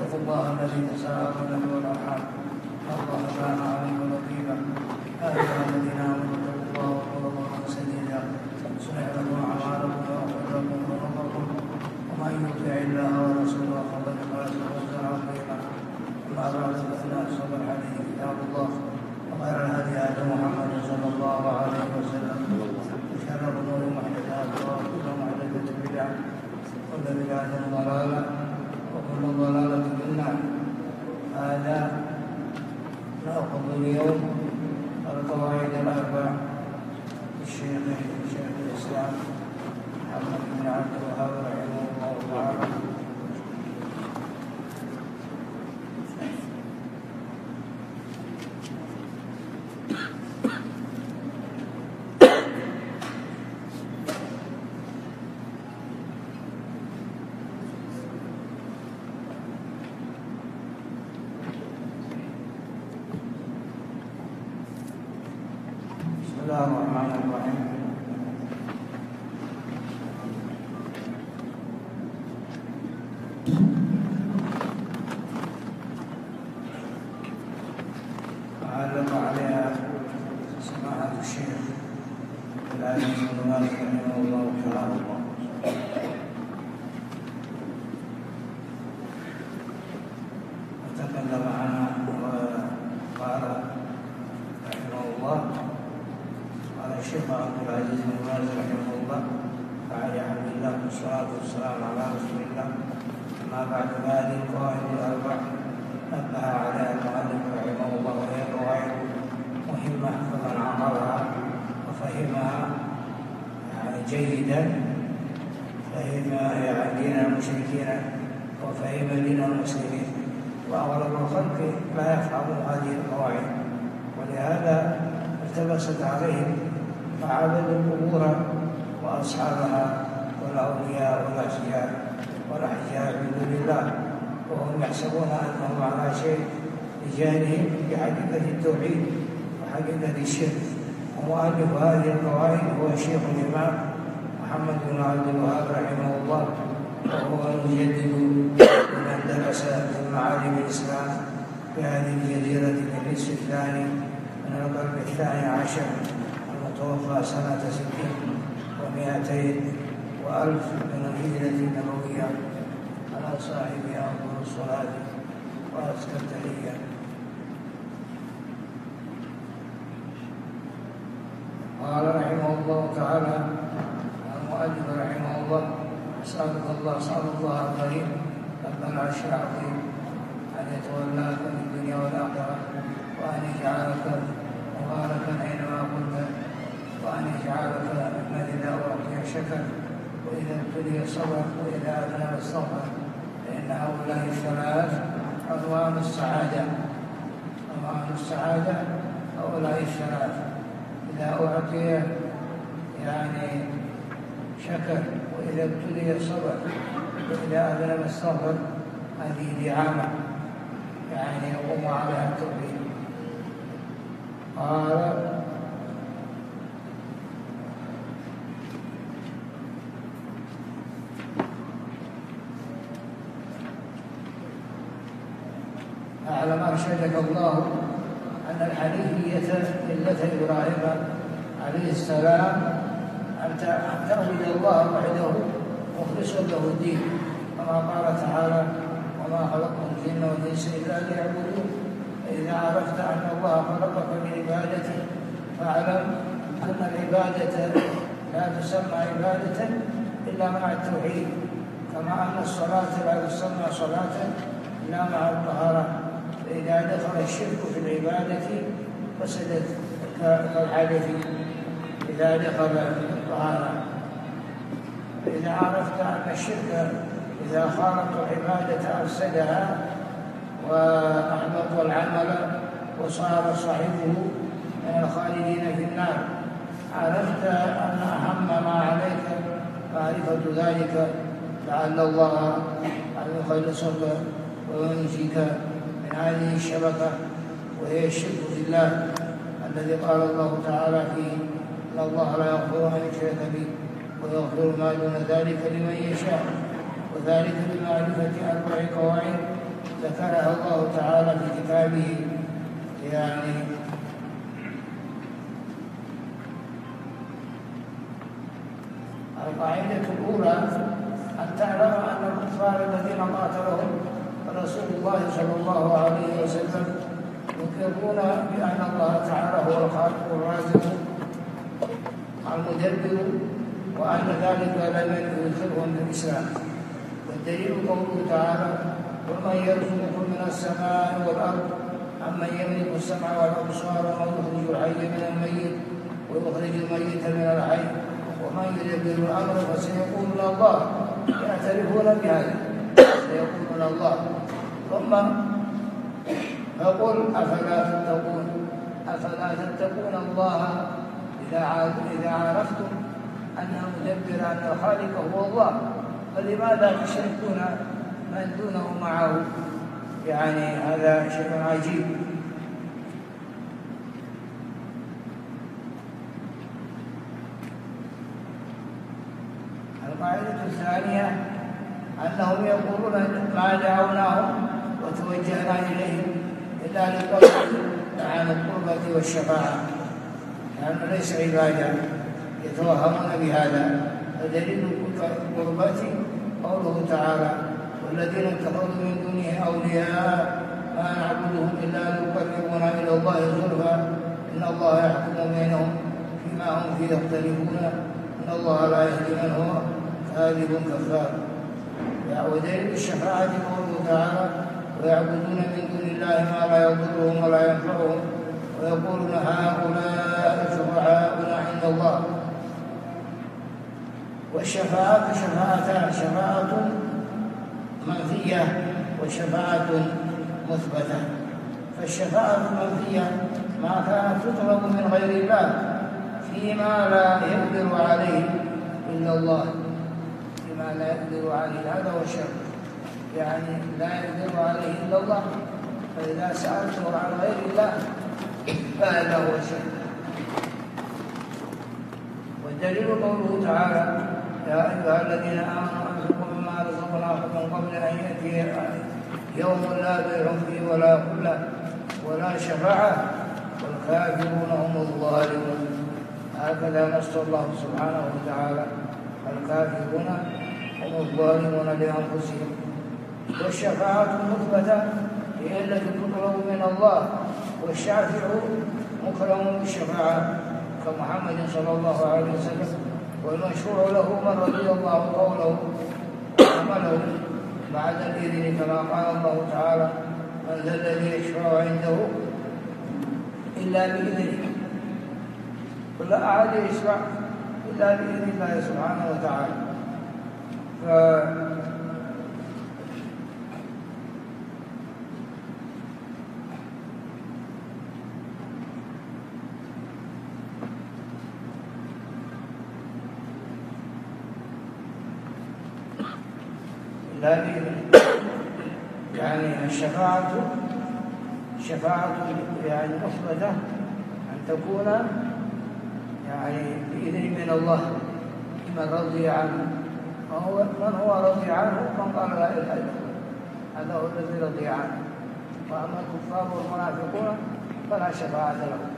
واتقوا الله الذي تساءلون به والارحام ان الله كان عليكم رقيبا. يا ايها الذين امنوا اتقوا الله وقولوا قولا سديدا يصلح لكم اعمالكم ويغفر لكم ذنوبكم ومن يطع الله ورسوله فقد فاز فوزا عظيما. اما بعد فان اصدق الحديث كتاب الله وخير الهدي هدي محمد صلى الله عليه وسلم وشر الامور محدثاتها وكل محدثه بدعه وكل بدعه ضلاله وكل ضلاله في النار. هذا ناخذ اليوم القواعد الاربع للشيخ الاسلام محمد بن عبد الوهاب رحمه الله تعالى. بسم الله الرحمن الرحيم. علق عليها سماحة الشيخ العالم بن مالك رحمه الله تعالى وتكلم عنها وقال رحمه الله قال الشيخ عبد العزيز بن باز رحمه الله وعلى عبد الله والصلاة والسلام على رسول الله. أما بعد فهذه القواعد الأربع نبه عليها المؤلف رحمه الله وهي قواعد مهمة فمن عقلها وفهمها جيدا فهم دين المشركين وفهم دين المسلمين. وأغلب الخلق لا يفهم هذه القواعد ولهذا التبست عليهم فعبدوا القبور وأصحابها والأولياء والأحياء من دون الله وهم يحسبون أنهم على شيء بجانبهم بحقيقة التوحيد وحقيقة الشرك. ومؤلف هذه القواعد هو الشيخ الإمام محمد بن عبد الوهاب رحمه الله وهو المجدد لمن درس من معالم الإسلام في هذه الجزيرة في النصف الثاني من القرن الثاني عشر المتوفى سنة 60 و200 وألف من الهجرة النبوية على صاحبها أفضل الصلاة وأزكى التحية. قال رحمه الله تعالى المؤلف رحمه الله أسأل الله الكريم رب العرش العظيم أن يتولاك في الدنيا والآخرة وأن يجعلك مباركا أينما كنت وأن يجعلك ممن إذا أعطي شكر وإذا ابتلي صبر وإذا أذنب استغفر فإن هؤلاء الثلاث عنوان السعادة هؤلاء الثلاث. إذا أعطي شكر وإذا ابتلي صبر وإذا أذنب استغفر هذه دعامة يقوم عليها التوحيد. قال أعلم أرشدك الله أن الحنيفية ملة إبراهيم عليه السلام أن تعبد الله وحده مخلصا له الدين كما قال تعالى وما خلقت الجن والإنس إلا ليعبدون. فإذا عرفت أن الله خلقك لعبادته فاعلم أن العبادة لا تسمى عبادة إلا مع التوحيد كما أن الصلاة لا تسمى صلاة إلا مع الطهارة. فإذا دخل الشرك في العبادة فسدت كالحدث إذا دخل الطهارة. فإذا عرفت أن الشرك إذا خالط العبادة أفسدها وأحبط العمل وصار صاحبه من الخالدين في النار عرفت أن أهم ما عليك معرفة ذلك لعل الله أن يخلصك وينجيك من هذه الشبكة وهي الشرك بالله الذي قال الله تعالى فيه إن الله لا يغفر أن يشرك به ويغفر ما دون ذلك لمن يشاء. وذلك بمعرفة أربع قواعد ذكرها الله تعالى في كتابه. يعني القاعدة الأولى أن تعلم أن الكفار الذين قاتلهم رسول الله صلى الله عليه وسلم يقرون بأن الله تعالى هو الخالق الرازق المدبر، وأن ذلك لم يدخلهم في الإسلام. والدليل قوله تعالى: ومن يرزقكم من السماء والأرض أمن يملك السمع والأبصار ويخرج الحي من الميت ويخرج الميت من الحي ومن يدبر الأمر فسيقولون الله. يعترفون بهذا، سيقولون الله. ثم فقل أفلا تتقون الله إذا عرفتم أن المدبر أن الخالق هو الله، فلماذا تشركون من دونه معه؟ يعني هذا شيء عجيب. القاعدة الثانية أنهم يقولون ما دعوناهم وتوجهنا إليهم إلا للقرب عن القربة والشفاعة، لأنه ليس عبادة، يتوهمون بهذا. فدليل القربة قوله تعالى: والذين اتخذوا من دونه أولياء ما نعبدهم إلا ليقربونا إلى الله زلفى إن الله يحكم بينهم فيما هم فيه يختلفون إن الله لا يهدي من هو كاذب كفار. ودليل الشفاعة قوله تعالى: ويعبدون من دون الله ما لا يضرهم ولا ينفعهم ويقولون هؤلاء شفعاؤنا عند الله. والشفاعة شفاعتان: شفاعة منفية وشفاعة مثبتة. فالشفاعة المنفية ما كانت تطلب من غير الله فيما لا يقدر عليه إلا الله، فيما لا يقدر عليه، هذا هو الشرك. يعني لا يقدر عليه إلا الله، فإذا سألته عن غير الله فهذا هو الشرك. والدليل قوله تعالى: يا أيها الذين آمنوا أنفقوا مما رزقناكم من قبل أن يأتي يوم لا بيع فيه ولا خلة ولا شفاعة والكافرون هم الظالمون. هكذا نص الله سبحانه وتعالى: الكافرون هم الظالمون لأنفسهم. والشفاعة المثبتة هي التي تطلب من الله، والشافع مكرم بالشفاعة كمحمد صلى الله عليه وسلم، والمشروع له من رضي الله قوله وعمله بعد الإذن، كما قال الله تعالى: من ذا الذي يشفع عنده إلا بإذنه، ولا أحد يشفع إلا بإذن الله سبحانه وتعالى. لا بإذن، يعني الشفاعة يعني مثبتة أن تكون يعني بإذن من الله لمن رضي عنه. من هو رضي عنه؟ من قال لا إله إلا الله، هذا هو الذي رضي عنه. وأما الكفار والمنافقون فلا شفاعة لهم.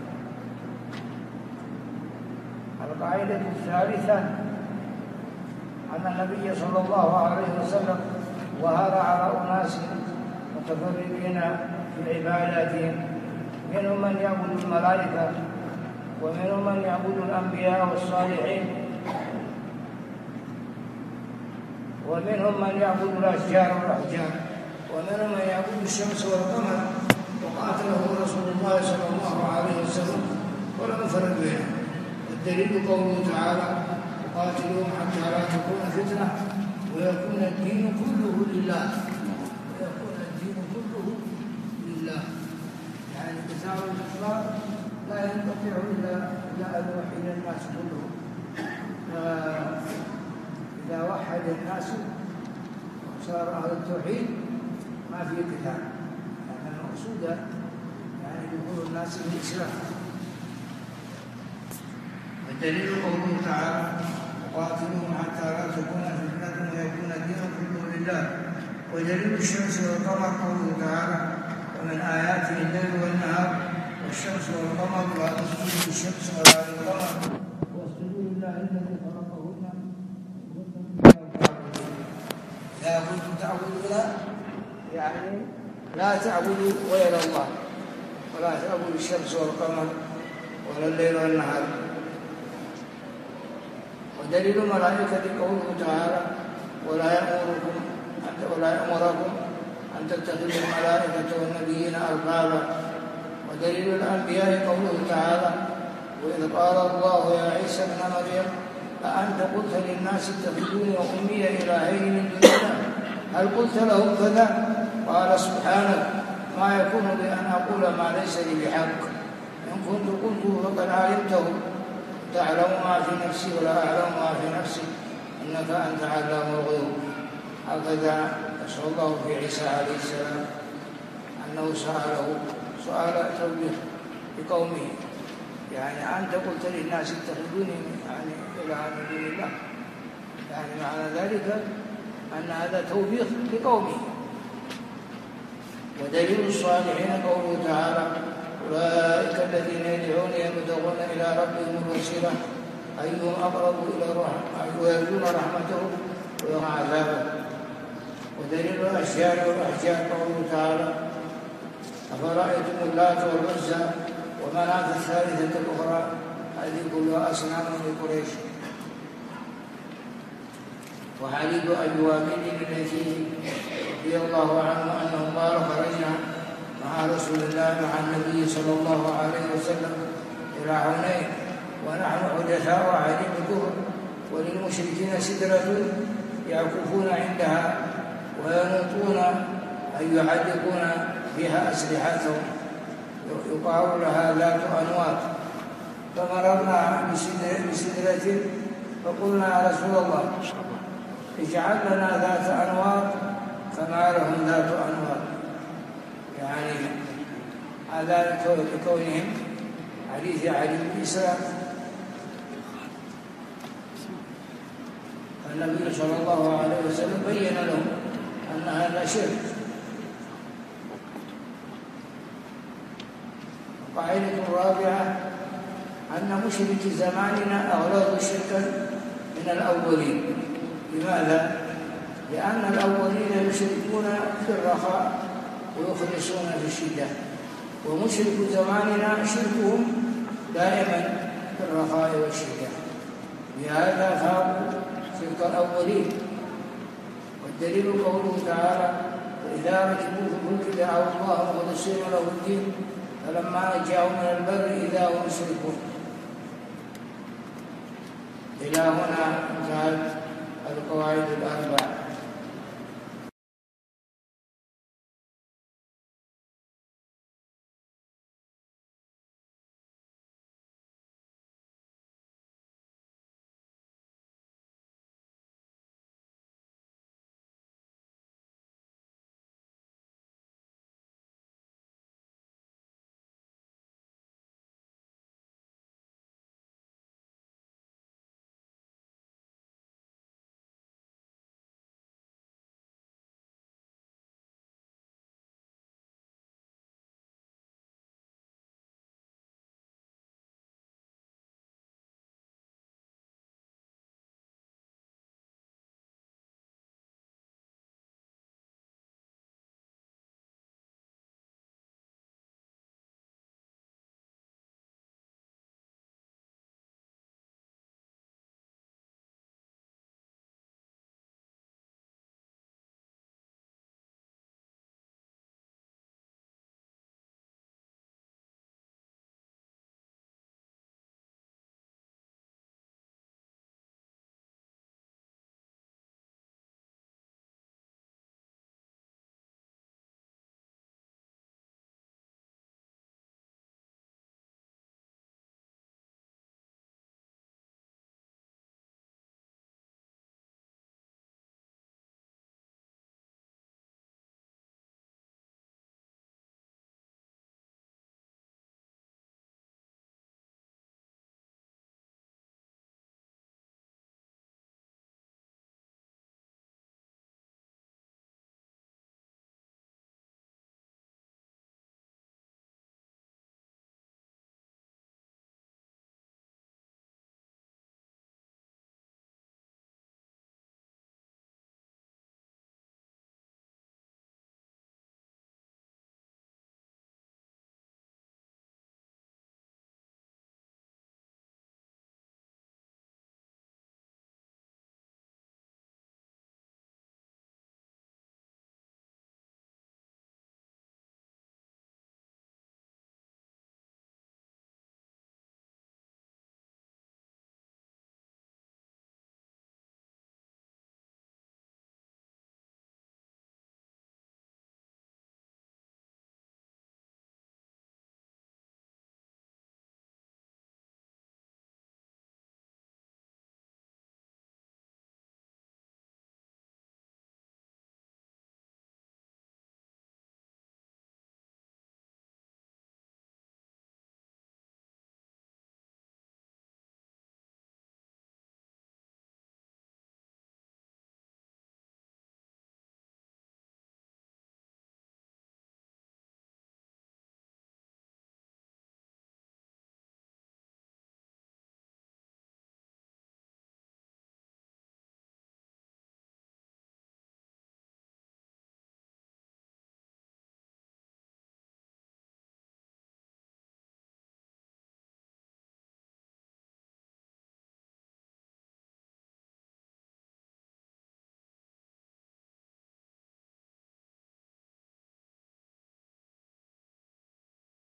القاعدة الثالثة أن النبي صلى الله عليه وسلم ظهر على أناس متفرقين في عباداتهم، منهم من يعبد الملائكة، ومنهم من يعبد الأنبياء والصالحين، ومنهم من يعبد الأشجار والأحجار، ومنهم من يعبد الشمس والقمر. وقاتلهم رسول الله صلى الله عليه وسلم ولم يفرق بينهم. والدليل قوله تعالى: وقاتلوهم حتى لا تكون فتنة ويكون الدين كله لله. ويكون الدين كله لله، يعني قتال الكفار لا ينقطع إلا أن يوحد الناس كلهم. إذا وحد الناس وصار أهل التوحيد ما في قتال، لأن المقصود يعني دخول الناس في الإسلام. والدليل قوله تعالى: وقاتلوهم حتى لا تكون فتنة ويكون الدين كله لله. ودليل الشمس والقمر قوله تعالى: ومن آياته الليل والنهار والشمس والقمر لا تسجدوا للشمس ولا للقمر واسجدوا لله الذي خلقهن لا كنتم تعبدون، يعني لا تعبدوا غير الله، ولا تعبدوا الشمس والقمر ولا الليل والنهار. ودليل الملائكة قوله تعالى: ولا يأمركم أن تتخذوا الملائكة والنبيين أربابا. ودليل الأنبياء قوله تعالى: وإذ قال الله يا عيسى ابن مريم أأنت قلت للناس اتخذوني وأمي إلهين من دون الله هل قلت لهم كذا؟ قال سبحانك ما يكون لي أن أقول ما ليس لي بحق، إن كنت قلته فقد علمته، تعلم ما في نفسي ولا أعلم ما في نفسي إنك أنت علام الغيوب. هكذا نسأل الله في عيسى عليه السلام أنه سأله سؤال توبيخ لقومه، يعني أنت قلت للناس اتخذوني يعني إلها من دون الله، يعني معنى ذلك أن هذا توبيخ لقومه. ودليل الصالحين قوله تعالى: أولئك الذين يدعون يبتغون إلى ربهم الوسيلة أيهم أقرب إلى الرحمة ويرجون رحمته ويرجون عذابه. ودليل الأشجار والأحجار قوله تعالى: أفرأيتم اللات والعزى ومناة الثالثة الأخرى هذه كلها أصنام لقريش. وحديث أبي واقد الذي رضي الله عنه أنه قال: خرجنا مع رسول الله مع النبي صلى الله عليه وسلم إلى حنين ونحن حدثاء عهد بالكفر، وللمشركين سدرة يعكفون عندها وينوطون أن يعلقون بها أسلحتهم يقال لها ذات أنواط. فمررنا بسدرة فقلنا: يا رسول الله اجعل لنا ذات أنواط كما لهم ذات أنواط، يعني هذا لكونهم حديث علي بن الإسلام. النبي صلى الله عليه وسلم بين لهم أن هذا شرك. القاعدة الرابعة أن مشرك زماننا أغلظ شركا من الأولين. لماذا؟ لأن الأولين يشركون في الرخاء ويخلصون في الشدة، ومشرك زماننا شركهم دائما في الرخاء والشدة، لهذا فاقوا شرك الأولين. والدليل قوله تعالى: وإذا ركبوا في الفلك دعوا الله مخلصين له الدين فلما نجاهم من البر إذا هم يشركون. إلى هنا انتهت القواعد الأربع.